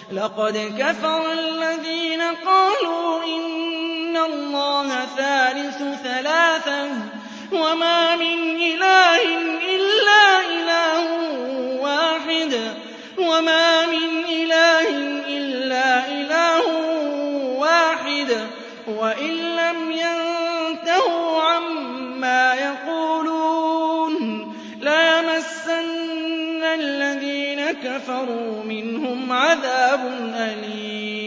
لقد كفر الذين قالوا إن الله ثالث ثلاثة وما من إله إلا إله واحد وإن لم ينتهوا عما يقولون ليمسن الذين كفروا منهم عذاب أليم